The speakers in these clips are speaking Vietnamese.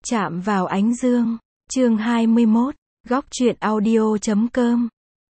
Chạm vào ánh dương. Chương 21. Góc truyện audio.com.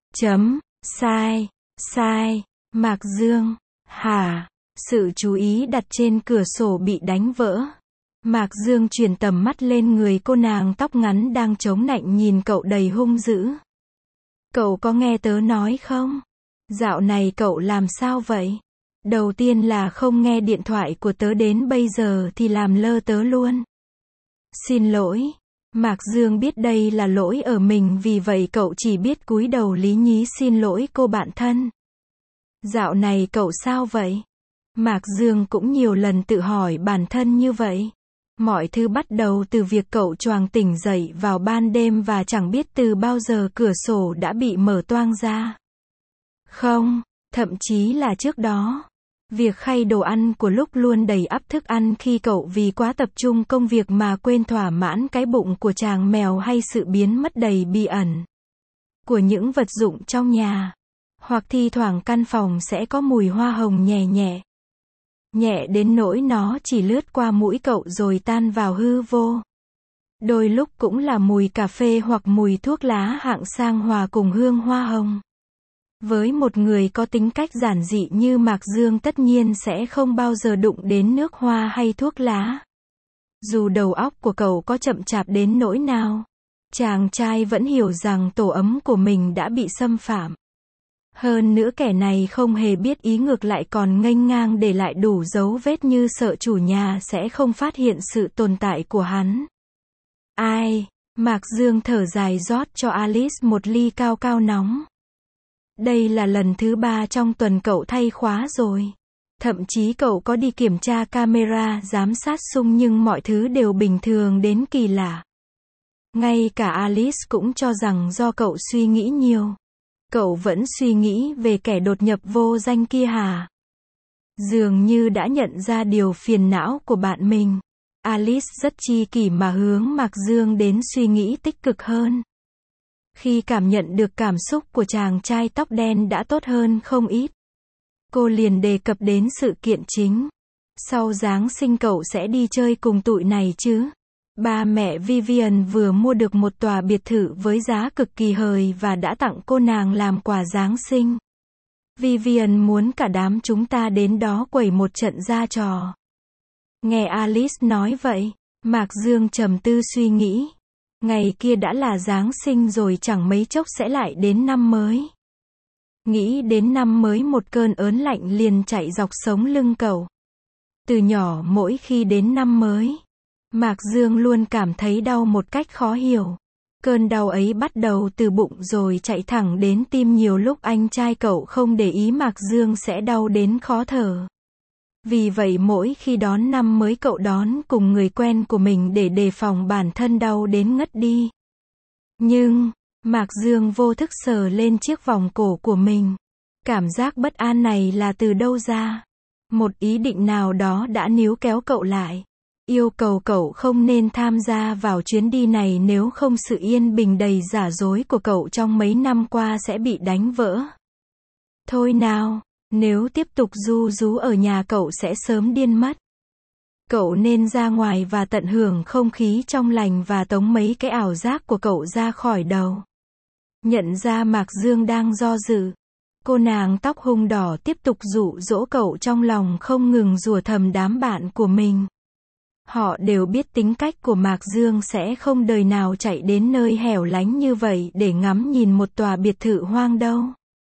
Sai. Mạc Dương. Hả? Sự chú ý đặt trên cửa sổ bị đánh vỡ. Mạc Dương chuyển tầm mắt lên người cô nàng tóc ngắn đang chống nạnh nhìn cậu đầy hung dữ. Cậu có nghe tớ nói không? Dạo này cậu làm sao vậy? Đầu tiên là không nghe điện thoại của tớ, đến bây giờ thì làm lơ tớ luôn. Xin lỗi. Mạc Dương biết đây là lỗi ở mình, vì vậy cậu chỉ biết cúi đầu lý nhí xin lỗi cô bạn thân. Dạo này cậu sao vậy? Mạc Dương cũng nhiều lần tự hỏi bản thân như vậy. Mọi thứ bắt đầu từ việc cậu choàng tỉnh dậy vào ban đêm và chẳng biết từ bao giờ cửa sổ đã bị mở toang ra. Không, thậm chí là trước đó. Việc khay đồ ăn của lúc luôn đầy ắp thức ăn khi cậu vì quá tập trung công việc mà quên thỏa mãn cái bụng của chàng mèo, hay sự biến mất đầy bí ẩn của những vật dụng trong nhà. Hoặc thi thoảng căn phòng sẽ có mùi hoa hồng nhẹ đến nỗi nó chỉ lướt qua mũi cậu rồi tan vào hư vô. Đôi lúc cũng là mùi cà phê hoặc mùi thuốc lá hạng sang hòa cùng hương hoa hồng. Với một người có tính cách giản dị như Mạc Dương, tất nhiên sẽ không bao giờ đụng đến nước hoa hay thuốc lá. Dù đầu óc của cậu có chậm chạp đến nỗi nào, chàng trai vẫn hiểu rằng tổ ấm của mình đã bị xâm phạm. Hơn nữa kẻ này không hề biết ý, ngược lại còn nghênh ngang để lại đủ dấu vết, như sợ chủ nhà sẽ không phát hiện sự tồn tại của hắn. Ai? Mạc Dương thở dài rót cho Alice một ly cao cao nóng. Đây là lần thứ 3 trong tuần cậu thay khóa rồi. Thậm chí cậu có đi kiểm tra camera giám sát xung, nhưng mọi thứ đều bình thường đến kỳ lạ. Ngay cả Alice cũng cho rằng do cậu suy nghĩ nhiều. Cậu vẫn suy nghĩ về kẻ đột nhập vô danh kia hả? Dường như đã nhận ra điều phiền não của bạn mình. Alice rất chi kỷ mà hướng Mạc Dương đến suy nghĩ tích cực hơn. Khi cảm nhận được cảm xúc của chàng trai tóc đen đã tốt hơn không ít, cô liền đề cập đến sự kiện chính. Sau Giáng sinh cậu sẽ đi chơi cùng tụi này chứ? Ba mẹ Vivian vừa mua được một tòa biệt thự với giá cực kỳ hời và đã tặng cô nàng làm quà Giáng sinh. Vivian muốn cả đám chúng ta đến đó quẩy một trận ra trò. Nghe Alice nói vậy, Mạc Dương trầm tư suy nghĩ. Ngày kia đã là Giáng sinh rồi, chẳng mấy chốc sẽ lại đến năm mới. Nghĩ đến năm mới, một cơn ớn lạnh liền chạy dọc sống lưng cậu. Từ nhỏ mỗi khi đến năm mới, Mạc Dương luôn cảm thấy đau một cách khó hiểu. Cơn đau ấy bắt đầu từ bụng rồi chạy thẳng đến tim, nhiều lúc anh trai cậu không để ý Mạc Dương sẽ đau đến khó thở. Vì vậy mỗi khi đón năm mới cậu đón cùng người quen của mình để đề phòng bản thân đau đến ngất đi. Nhưng, Mạc Dương vô thức sờ lên chiếc vòng cổ của mình. Cảm giác bất an này là từ đâu ra? Một ý định nào đó đã níu kéo cậu lại. Yêu cầu cậu không nên tham gia vào chuyến đi này, nếu không sự yên bình đầy giả dối của cậu trong mấy năm qua sẽ bị đánh vỡ. Thôi nào, nếu tiếp tục ru rú ở nhà cậu sẽ sớm điên mất. Cậu nên ra ngoài và tận hưởng không khí trong lành và tống mấy cái ảo giác của cậu ra khỏi đầu. Nhận ra Mạc Dương đang do dự, cô nàng tóc hung đỏ tiếp tục dụ dỗ cậu, trong lòng không ngừng rủa thầm đám bạn của mình. Họ đều biết tính cách của Mạc Dương sẽ không đời nào chạy đến nơi hẻo lánh như vậy để ngắm nhìn một tòa biệt thự hoang đâu.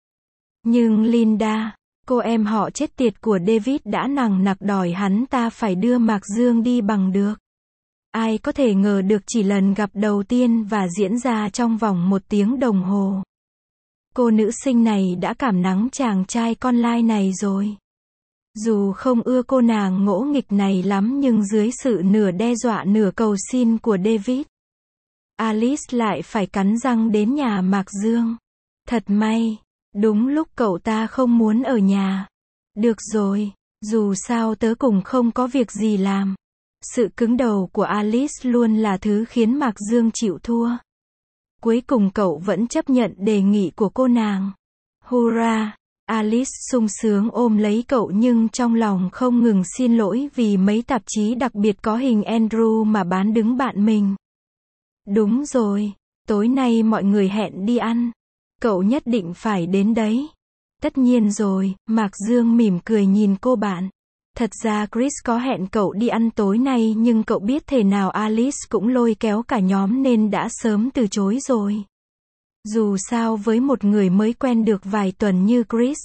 Nhưng Linda, cô em họ chết tiệt của David, đã nằng nặc đòi hắn ta phải đưa Mạc Dương đi bằng được. Ai có thể ngờ được chỉ lần gặp đầu tiên và diễn ra trong vòng 1 tiếng đồng hồ. Cô nữ sinh này đã cảm nắng chàng trai con lai này rồi. Dù không ưa cô nàng ngỗ nghịch này lắm, nhưng dưới sự nửa đe dọa nửa cầu xin của David, Alice lại phải cắn răng đến nhà Mạc Dương. Thật may, đúng lúc cậu ta không muốn ở nhà. Được rồi, dù sao tớ cũng không có việc gì làm. Sự cứng đầu của Alice luôn là thứ khiến Mạc Dương chịu thua. Cuối cùng cậu vẫn chấp nhận đề nghị của cô nàng. Hurra! Alice sung sướng ôm lấy cậu nhưng trong lòng không ngừng xin lỗi vì mấy tạp chí đặc biệt có hình Andrew mà bán đứng bạn mình. Đúng rồi, tối nay mọi người hẹn đi ăn. Cậu nhất định phải đến đấy. Tất nhiên rồi, Mạc Dương mỉm cười nhìn cô bạn. Thật ra Chris có hẹn cậu đi ăn tối nay nhưng cậu biết thế nào Alice cũng lôi kéo cả nhóm nên đã sớm từ chối rồi. Dù sao với một người mới quen được vài tuần như Chris,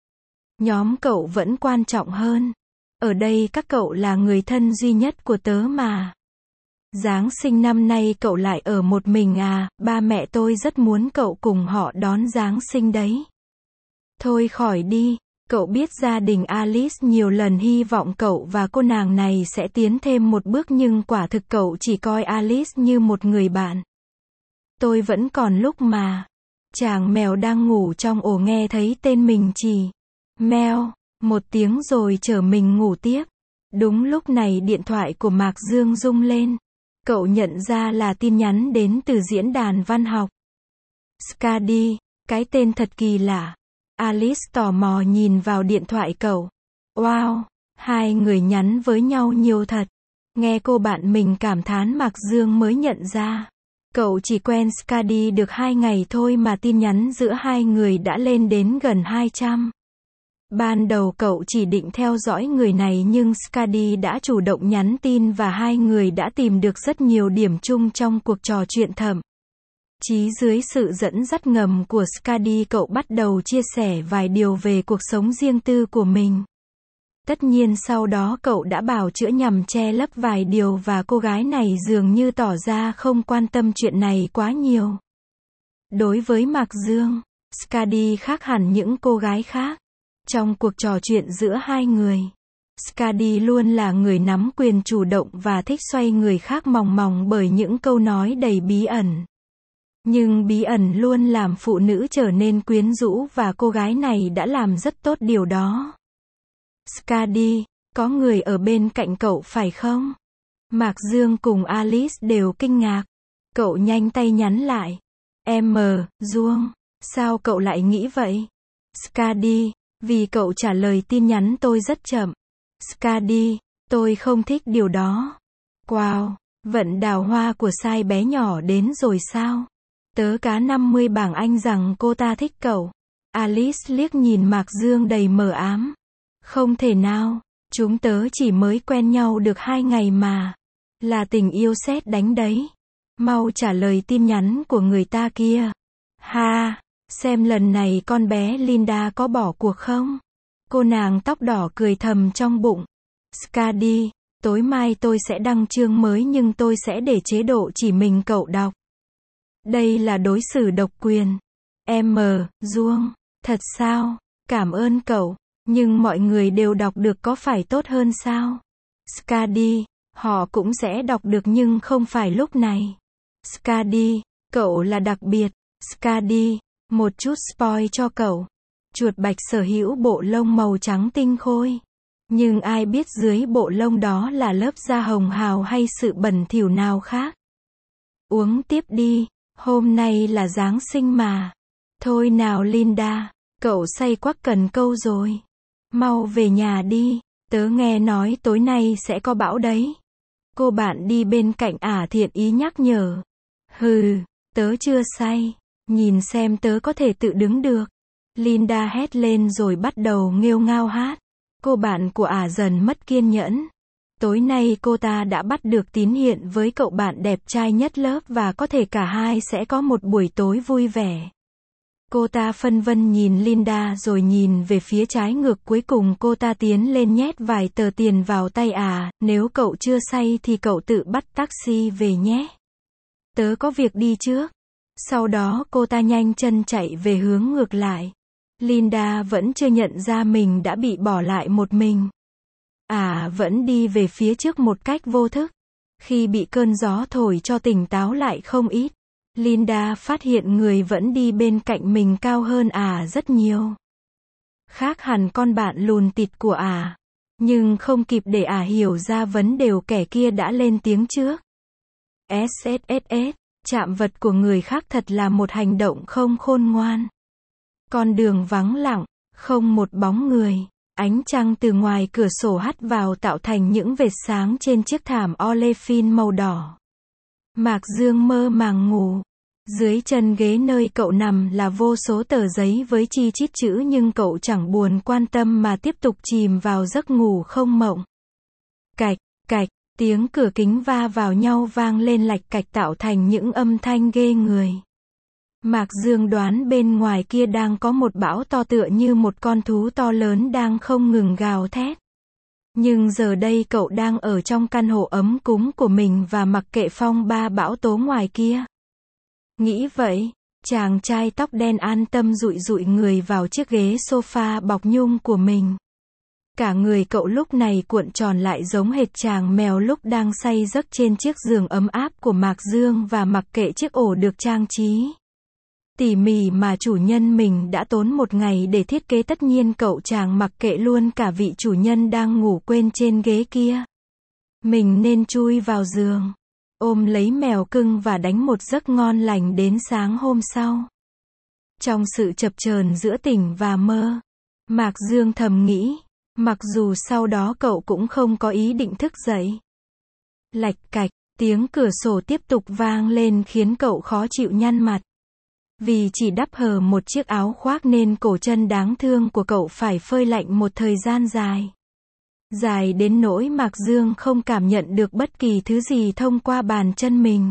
nhóm cậu vẫn quan trọng hơn. Ở đây các cậu là người thân duy nhất của tớ mà. Giáng sinh năm nay cậu lại ở một mình à, ba mẹ tôi rất muốn cậu cùng họ đón Giáng sinh đấy. Thôi khỏi đi, cậu biết gia đình Alice nhiều lần hy vọng cậu và cô nàng này sẽ tiến thêm một bước nhưng quả thực cậu chỉ coi Alice như một người bạn. Tôi vẫn còn lúc mà. Chàng mèo đang ngủ trong ổ nghe thấy tên mình chỉ meo một tiếng rồi chở mình ngủ tiếp. Đúng lúc này điện thoại của Mạc Dương rung lên. Cậu nhận ra là tin nhắn đến từ diễn đàn văn học. Skadi, cái tên thật kỳ lạ. Alice tò mò nhìn vào điện thoại cậu. Wow, hai người nhắn với nhau nhiều thật. Nghe cô bạn mình cảm thán Mạc Dương mới nhận ra. Cậu chỉ quen Skadi được 2 ngày thôi mà tin nhắn giữa hai người đã lên đến gần 200. Ban đầu cậu chỉ định theo dõi người này nhưng Skadi đã chủ động nhắn tin và hai người đã tìm được rất nhiều điểm chung trong cuộc trò chuyện thậm chí dưới sự dẫn dắt ngầm của Skadi cậu bắt đầu chia sẻ vài điều về cuộc sống riêng tư của mình. Tất nhiên sau đó cậu đã bào chữa nhằm che lấp vài điều và cô gái này dường như tỏ ra không quan tâm chuyện này quá nhiều. Đối với Mạc Dương, Skadi khác hẳn những cô gái khác. Trong cuộc trò chuyện giữa hai người, Skadi luôn là người nắm quyền chủ động và thích xoay người khác mòng mòng bởi những câu nói đầy bí ẩn. Nhưng bí ẩn luôn làm phụ nữ trở nên quyến rũ và cô gái này đã làm rất tốt điều đó. Skadi, có người ở bên cạnh cậu phải không? Mạc Dương cùng Alice đều kinh ngạc. Cậu nhanh tay nhắn lại. Dương, sao cậu lại nghĩ vậy? Skadi, vì cậu trả lời tin nhắn tôi rất chậm. Skadi, tôi không thích điều đó. Wow, vận đào hoa của sai bé nhỏ đến rồi sao? Tớ cá 50 bảng Anh rằng cô ta thích cậu. Alice liếc nhìn Mạc Dương đầy mờ ám. Không thể nào, chúng tớ chỉ mới quen nhau được 2 ngày mà. Là tình yêu sét đánh đấy. Mau trả lời tin nhắn của người ta kia. Ha, xem lần này con bé Linda có bỏ cuộc không? Cô nàng tóc đỏ cười thầm trong bụng. Skadi, tối mai tôi sẽ đăng chương mới nhưng tôi sẽ để chế độ chỉ mình cậu đọc. Đây là đối xử độc quyền. Dương, thật sao? Cảm ơn cậu. Nhưng mọi người đều đọc được có phải tốt hơn sao? Skadi, họ cũng sẽ đọc được nhưng không phải lúc này. Skadi, cậu là đặc biệt. Skadi, một chút spoil cho cậu. Chuột bạch sở hữu bộ lông màu trắng tinh khôi. Nhưng ai biết dưới bộ lông đó là lớp da hồng hào hay sự bẩn thỉu nào khác. Uống tiếp đi, hôm nay là Giáng sinh mà. Thôi nào Linda, cậu say quắc cần câu rồi. Mau về nhà đi, tớ nghe nói tối nay sẽ có bão đấy. Cô bạn đi bên cạnh thiện ý nhắc nhở. Hừ, tớ chưa say, nhìn xem tớ có thể tự đứng được. Linda hét lên rồi bắt đầu nghêu ngao hát. Cô bạn của dần mất kiên nhẫn. Tối nay cô ta đã bắt được tín hiện với cậu bạn đẹp trai nhất lớp và có thể cả hai sẽ có một buổi tối vui vẻ. Cô ta phân vân nhìn Linda rồi nhìn về phía trái ngược, cuối cùng cô ta tiến lên nhét vài tờ tiền vào tay nếu cậu chưa say thì cậu tự bắt taxi về nhé. Tớ có việc đi trước. Sau đó cô ta nhanh chân chạy về hướng ngược lại. Linda vẫn chưa nhận ra mình đã bị bỏ lại một mình. Vẫn đi về phía trước một cách vô thức. Khi bị cơn gió thổi cho tỉnh táo lại không ít, Linda phát hiện người vẫn đi bên cạnh mình cao hơn rất nhiều. Khác hẳn con bạn lùn tịt của Nhưng không kịp để hiểu ra vấn đề, kẻ kia đã lên tiếng trước. SSSS, chạm vật của người khác thật là một hành động không khôn ngoan. Con đường vắng lặng, Không một bóng người. Ánh trăng từ ngoài cửa sổ hắt vào tạo thành những vệt sáng trên chiếc thảm olefin màu đỏ. Mạc Dương mơ màng ngủ. Dưới chân ghế nơi cậu nằm là vô số tờ giấy với chi chít chữ nhưng cậu chẳng buồn quan tâm mà tiếp tục chìm vào giấc ngủ không mộng. Cạch, cạch, tiếng cửa kính va vào nhau vang lên lạch cạch tạo thành những âm thanh ghê người. Mạc Dương đoán bên ngoài kia đang có một bão to tựa như một con thú to lớn đang không ngừng gào thét. Nhưng giờ đây cậu đang ở trong căn hộ ấm cúng của mình và mặc kệ phong ba bão tố ngoài kia. Nghĩ vậy, chàng trai tóc đen an tâm dụi dụi người vào chiếc ghế sofa bọc nhung của mình. Cả người cậu lúc này cuộn tròn lại giống hệt chàng mèo lúc đang say giấc trên chiếc giường ấm áp của Mạc Dương và mặc kệ chiếc ổ được trang trí tỉ mỉ mà chủ nhân mình đã tốn một ngày để thiết kế. Tất nhiên cậu chàng mặc kệ luôn cả vị chủ nhân đang ngủ quên trên ghế kia. Mình nên chui vào giường, ôm lấy mèo cưng và đánh một giấc ngon lành đến sáng hôm sau. Trong sự chập chờn giữa tỉnh và mơ, Mạc Dương thầm nghĩ, mặc dù sau đó cậu cũng không có ý định thức dậy. Lạch cạch, tiếng cửa sổ tiếp tục vang lên khiến cậu khó chịu nhăn mặt. Vì chỉ đắp hờ một chiếc áo khoác nên cổ chân đáng thương của cậu phải phơi lạnh một thời gian dài. Dài đến nỗi Mạc Dương không cảm nhận được bất kỳ thứ gì thông qua bàn chân mình.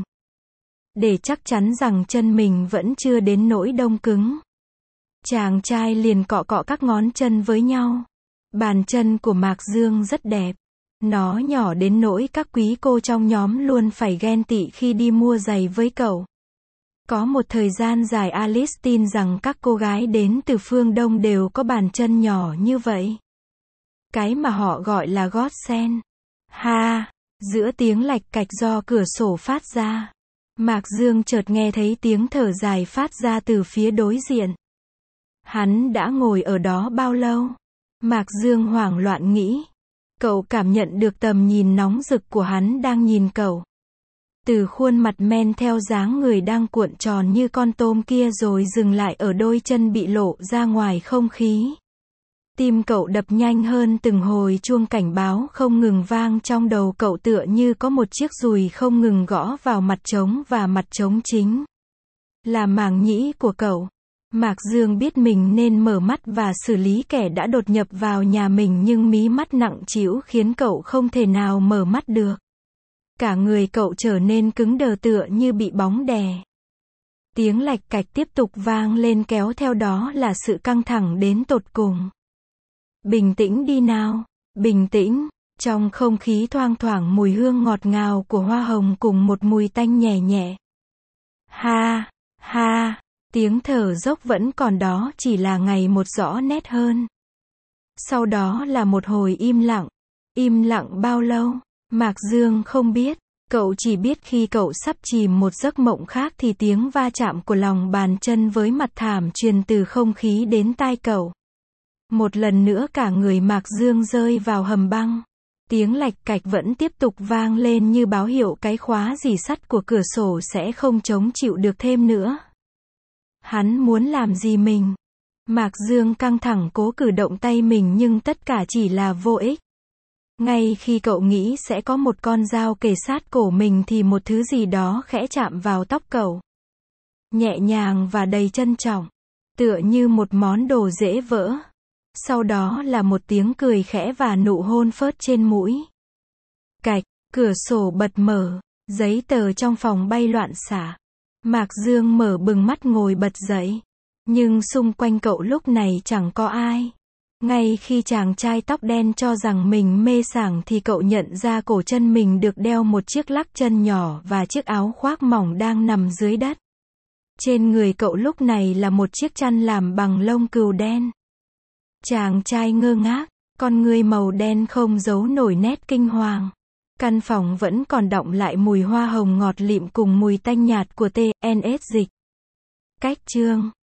Để chắc chắn rằng chân mình vẫn chưa đến nỗi đông cứng, chàng trai liền cọ cọ các ngón chân với nhau. Bàn chân của Mạc Dương rất đẹp. Nó nhỏ đến nỗi các quý cô trong nhóm luôn phải ghen tị khi đi mua giày với cậu. Có một thời gian dài Alice tin rằng các cô gái đến từ phương Đông đều có bàn chân nhỏ như vậy. Cái mà họ gọi là gót sen. Ha! Giữa tiếng lạch cạch do cửa sổ phát ra, Mạc Dương chợt nghe thấy tiếng thở dài phát ra từ phía đối diện. Hắn đã ngồi ở đó bao lâu? Mạc Dương hoảng loạn nghĩ. Cậu cảm nhận được tầm nhìn nóng rực của hắn đang nhìn cậu. Từ khuôn mặt men theo dáng người đang cuộn tròn như con tôm kia rồi dừng lại ở đôi chân bị lộ ra ngoài không khí. Tim cậu đập nhanh hơn, từng hồi chuông cảnh báo không ngừng vang trong đầu cậu tựa như có một chiếc dùi không ngừng gõ vào mặt trống và mặt trống chính là màng nhĩ của cậu. Mạc Dương biết mình nên mở mắt và xử lý kẻ đã đột nhập vào nhà mình nhưng mí mắt nặng trĩu khiến cậu không thể nào mở mắt được. Cả người cậu trở nên cứng đờ tựa như bị bóng đè. Tiếng lạch cạch tiếp tục vang lên kéo theo đó là sự căng thẳng đến tột cùng. Bình tĩnh đi nào, bình tĩnh. Trong không khí thoang thoảng mùi hương ngọt ngào của hoa hồng cùng một mùi tanh nhẹ nhẹ. Ha, ha, tiếng thở dốc vẫn còn đó, chỉ là ngày một rõ nét hơn. Sau đó là một hồi im lặng bao lâu, Mạc Dương không biết. Cậu chỉ biết khi cậu sắp chìm một giấc mộng khác thì tiếng va chạm của lòng bàn chân với mặt thảm truyền từ không khí đến tai cậu. Một lần nữa cả người Mạc Dương rơi vào hầm băng. Tiếng lạch cạch vẫn tiếp tục vang lên như báo hiệu cái khóa rỉ sắt của cửa sổ sẽ không chống chịu được thêm nữa. Hắn muốn làm gì mình? Mạc Dương căng thẳng cố cử động tay mình nhưng tất cả chỉ là vô ích. Ngay khi cậu nghĩ sẽ có một con dao kề sát cổ mình thì một thứ gì đó khẽ chạm vào tóc cậu. Nhẹ nhàng và đầy trân trọng. Tựa như một món đồ dễ vỡ. Sau đó là một tiếng cười khẽ và nụ hôn phớt trên mũi. Cạch, cửa sổ bật mở. Giấy tờ trong phòng bay loạn xạ. Mạc Dương mở bừng mắt ngồi bật dậy. Nhưng xung quanh cậu lúc này chẳng có ai. Ngay khi chàng trai tóc đen cho rằng mình mê sảng thì cậu nhận ra cổ chân mình được đeo một chiếc lắc chân nhỏ và chiếc áo khoác mỏng đang nằm dưới đất. Trên người cậu lúc này là một chiếc chăn làm bằng lông cừu đen. Chàng trai ngơ ngác, con ngươi màu đen không giấu nổi nét kinh hoàng. Căn phòng vẫn còn đọng lại mùi hoa hồng ngọt lịm cùng mùi tanh nhạt của TNS dịch. Cách chương